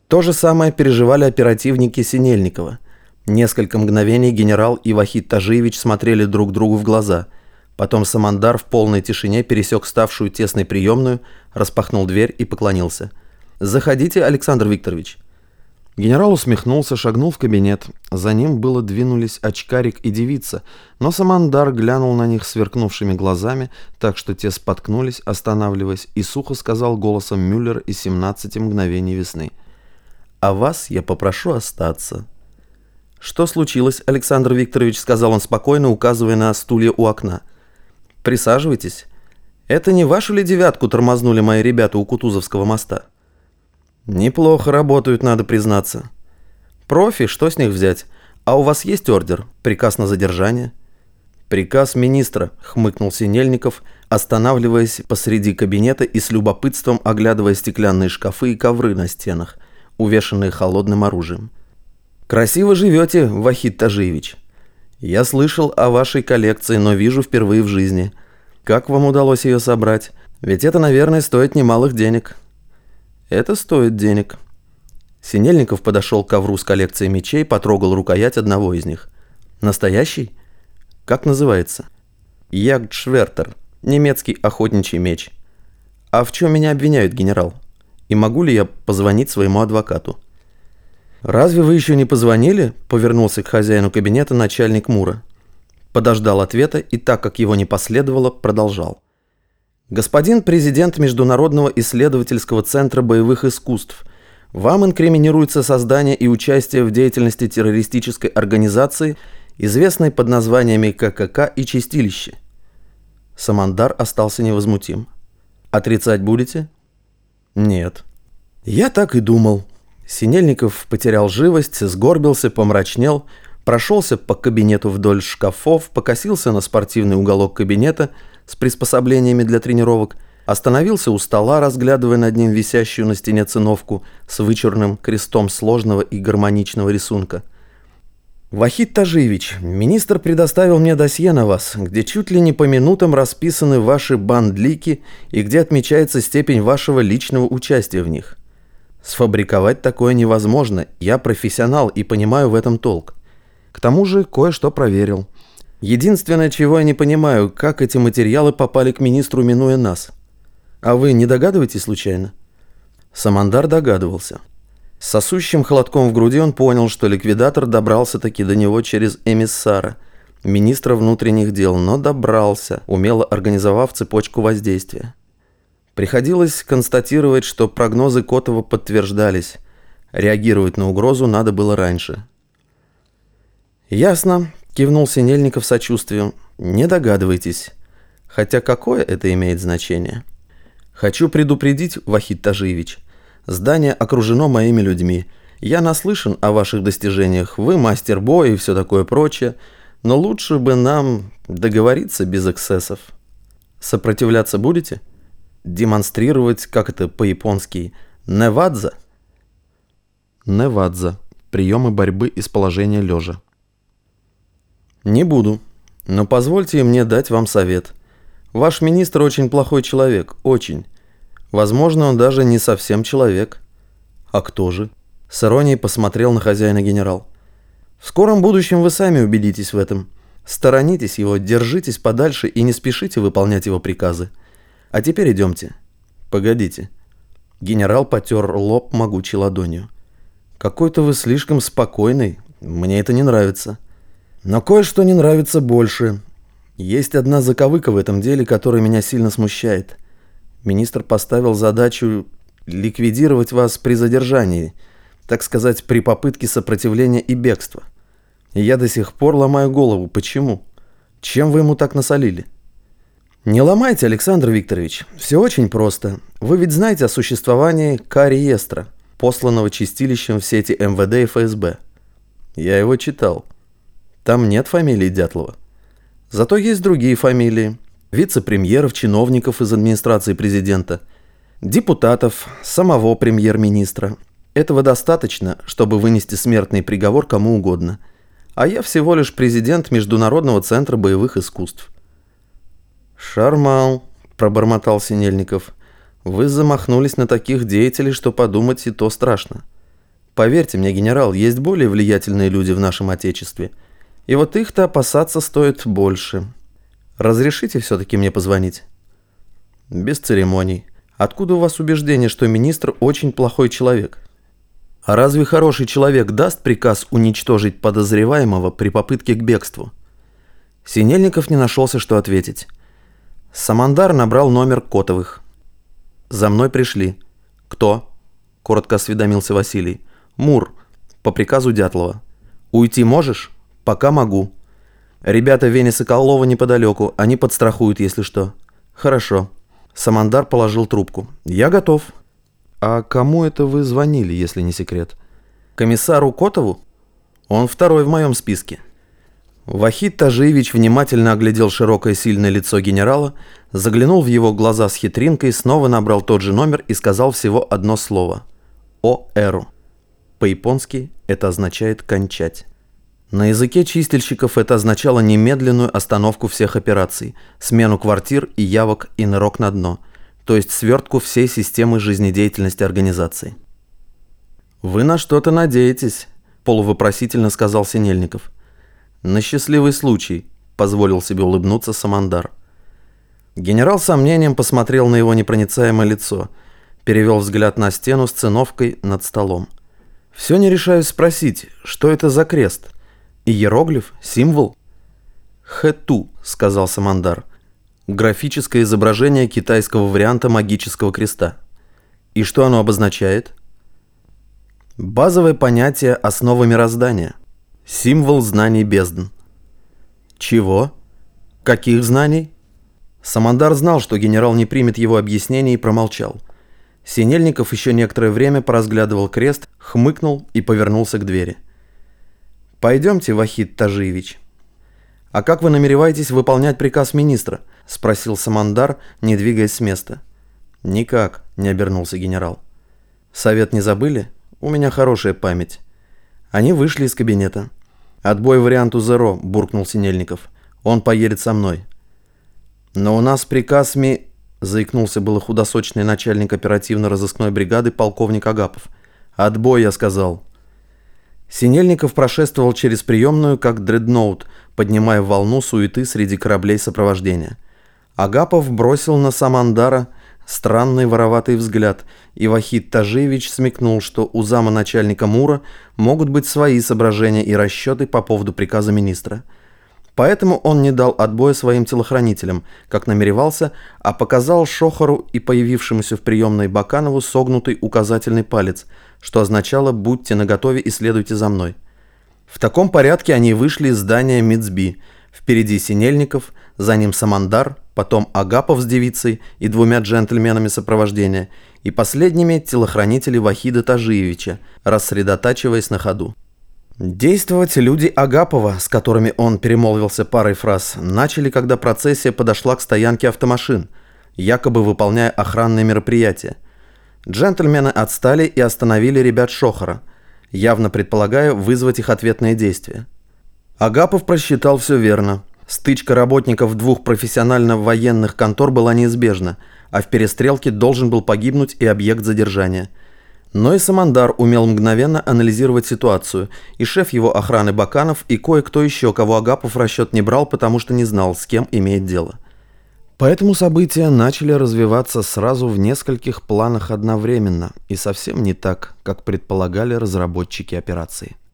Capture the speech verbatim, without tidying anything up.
То же самое переживали оперативники Синельникова. Несколько мгновений генерал и Вахид Тажиевич смотрели друг другу в глаза. Потом Самандар в полной тишине пересек ставшую тесной приемную, распахнул дверь и поклонился. «Заходите, Александр Викторович». Генерал усмехнулся, шагнул в кабинет. За ним было двинулись очкарик и девица, но Самандар глянул на них сверкнувшими глазами, так что те споткнулись, останавливаясь, и сухо сказал голосом Мюллера из «семнадцати мгновений весны». «А вас я попрошу остаться». «Что случилось, Александр Викторович?» — сказал он спокойно, указывая на стулья у окна. «Присаживайтесь. Это не вашу ли девятку тормознули мои ребята у Кутузовского моста?» «Неплохо работают, надо признаться». «Профи, что с них взять? А у вас есть ордер? Приказ на задержание?» «Приказ министра», — хмыкнул Синельников, останавливаясь посреди кабинета и с любопытством оглядывая стеклянные шкафы и ковры на стенах, увешанные холодным оружием. «Красиво живете, Вахид Тажиевич. Я слышал о вашей коллекции, но вижу впервые в жизни. Как вам удалось ее собрать? Ведь это, наверное, стоит немалых денег». «Это стоит денег». Синельников подошел к ковру с коллекцией мечей, потрогал рукоять одного из них. «Настоящий? Как называется?» «Ягдшвертер. Немецкий охотничий меч». «А в чем меня обвиняют, генерал? И могу ли я позвонить своему адвокату?» «Разве вы еще не позвонили?» — повернулся к хозяину кабинета начальник МУРа. Подождал ответа и, так как его не последовало, продолжал. «Господин президент Международного исследовательского центра боевых искусств, вам инкриминируется создание и участие в деятельности террористической организации, известной под названиями ка ка ка и Чистилище». Самандар остался невозмутим. «Отрицать будете?» «Нет». «Я так и думал». Синельников потерял живость, сгорбился, помрачнел, прошелся по кабинету вдоль шкафов, покосился на спортивный уголок кабинета с приспособлениями для тренировок, остановился у стола, разглядывая над ним висящую на стене циновку с вычурным крестом сложного и гармоничного рисунка. «Вахид Тажиевич, министр предоставил мне досье на вас, где чуть ли не по минутам расписаны ваши бандлики и где отмечается степень вашего личного участия в них. Сфабриковать такое невозможно, я профессионал и понимаю в этом толк. К тому же кое-что проверил. Единственное, чего я не понимаю, как эти материалы попали к министру, минуя нас. А вы не догадываетесь случайно?» Самандар догадывался. С сосущим холодком в груди он понял, что ликвидатор добрался-таки до него через эмиссара, министра внутренних дел, но добрался, умело организовав цепочку воздействия. Приходилось констатировать, что прогнозы Котова подтверждались. Реагировать на угрозу надо было раньше. «Ясно», — кивнул Синельников сочувствием. «Не догадывайтесь. Хотя какое это имеет значение? Хочу предупредить, Вахид Тажиевич. Здание окружено моими людьми. Я наслышан о ваших достижениях. Вы мастер боя и все такое прочее. Но лучше бы нам договориться без эксцессов. Сопротивляться будете? Демонстрировать, как это по-японски, невадза?» Невадза. Приемы борьбы из положения лежа. «Не буду. Но позвольте мне дать вам совет. Ваш министр очень плохой человек. Очень. Возможно, он даже не совсем человек». «А кто же?» С иронией посмотрел на хозяина генерал. «В скором будущем вы сами убедитесь в этом. Сторонитесь его, держитесь подальше и не спешите выполнять его приказы. А теперь идемте». «Погодите». Генерал потер лоб могучей ладонью. «Какой-то вы слишком спокойный. Мне это не нравится». «Но кое-что не нравится больше. Есть одна заковыка в этом деле, которая меня сильно смущает. Министр поставил задачу ликвидировать вас при задержании, так сказать, при попытке сопротивления и бегства. И я до сих пор ломаю голову. Почему? Чем вы ему так насолили?» «Не ломайте, Александр Викторович. Все очень просто. Вы ведь знаете о существовании К-реестра, посланного чистилищем в сети эм вэ дэ и эф эс бэ. Я его читал. Там нет фамилии Дятлова. Зато есть другие фамилии. Вице-премьеров, чиновников из администрации президента, депутатов, самого премьер-министра. Этого достаточно, чтобы вынести смертный приговор кому угодно. А я всего лишь президент Международного центра боевых искусств». «Шармал», — пробормотал Синельников. «Вы замахнулись на таких деятелей, что подумать и то страшно. Поверьте мне, генерал, есть более влиятельные люди в нашем Отечестве. И вот их-то опасаться стоит больше. Разрешите все-таки мне позвонить? Без церемоний. Откуда у вас убеждение, что министр очень плохой человек? А разве хороший человек даст приказ уничтожить подозреваемого при попытке к бегству? Синельников не нашелся, что ответить. Самандар набрал номер Котовых. «За мной пришли». «Кто?» – коротко осведомился Василий. «Мур, по приказу Дятлова». «Уйти можешь?» «Пока могу». «Ребята Вени Соколова неподалеку, они подстрахуют, если что». «Хорошо». Самандар положил трубку. «Я готов». «А кому это вы звонили, если не секрет?» «Комиссару Котову? Он второй в моем списке». Вахид Тажиевич внимательно оглядел широкое сильное лицо генерала, заглянул в его глаза с хитринкой, снова набрал тот же номер и сказал всего одно слово – «О-эру». По-японски это означает «кончать». На языке чистильщиков это означало немедленную остановку всех операций, смену квартир и явок и нырок на дно, то есть свертку всей системы жизнедеятельности организации. «Вы на что-то надеетесь», – полувопросительно сказал Синельников. «На счастливый случай», – позволил себе улыбнуться Самандар. Генерал с сомнением посмотрел на его непроницаемое лицо, перевел взгляд на стену с циновкой над столом. «Все не решаюсь спросить, что это за крест? Иероглиф? Символ?» «Хэту», – сказал Самандар. «Графическое изображение китайского варианта магического креста». «И что оно обозначает?» «Базовое понятие основы мироздания. Символ знаний бездн». «Чего? Каких знаний?» Самандар знал, что генерал не примет его объяснений, и промолчал. Синельников еще некоторое время поразглядывал крест, хмыкнул и повернулся к двери. «Пойдемте, Вахид Тажиевич». «А как вы намереваетесь выполнять приказ министра?» – спросил Самандар, не двигаясь с места. «Никак», – не обернулся генерал. «Совет не забыли? У меня хорошая память». Они вышли из кабинета. «Отбой варианту Зеро», – буркнул Синельников. «Он поедет со мной». «Но у нас приказ ми...» – заикнулся было худосочный начальник оперативно-розыскной бригады полковник Агапов. «Отбой, я сказал». Синельников прошествовал через приемную, как дредноут, поднимая волну суеты среди кораблей сопровождения. Агапов бросил на Самандара странный вороватый взгляд, и Вахид Тажиевич смекнул, что у зама начальника МУРа могут быть свои соображения и расчеты по поводу приказа министра. Поэтому он не дал отбоя своим телохранителям, как намеревался, а показал Шохору и появившемуся в приемной Баканову согнутый указательный палец, что означало «будьте наготове и следуйте за мной». В таком порядке они вышли из здания МИЦБИ. Впереди Синельников, за ним Самандар, потом Агапов с девицей и двумя джентльменами сопровождения, и последними телохранители Вахида Тажиевича, рассредотачиваясь на ходу. Действовать люди Агапова, с которыми он перемолвился парой фраз, начали, когда процессия подошла к стоянке автомашин, якобы выполняя охранные мероприятия. Джентльмены отстали и остановили ребят Шохора, явно предполагая вызвать их ответные действия. Агапов просчитал все верно. Стычка работников двух профессионально-военных контор была неизбежна, а в перестрелке должен был погибнуть и объект задержания. Но и Самандар умел мгновенно анализировать ситуацию, и шеф его охраны Баканов, и кое-кто еще, кого Агапов в расчет не брал, потому что не знал, с кем имеет дело. Поэтому события начали развиваться сразу в нескольких планах одновременно, и совсем не так, как предполагали разработчики операции.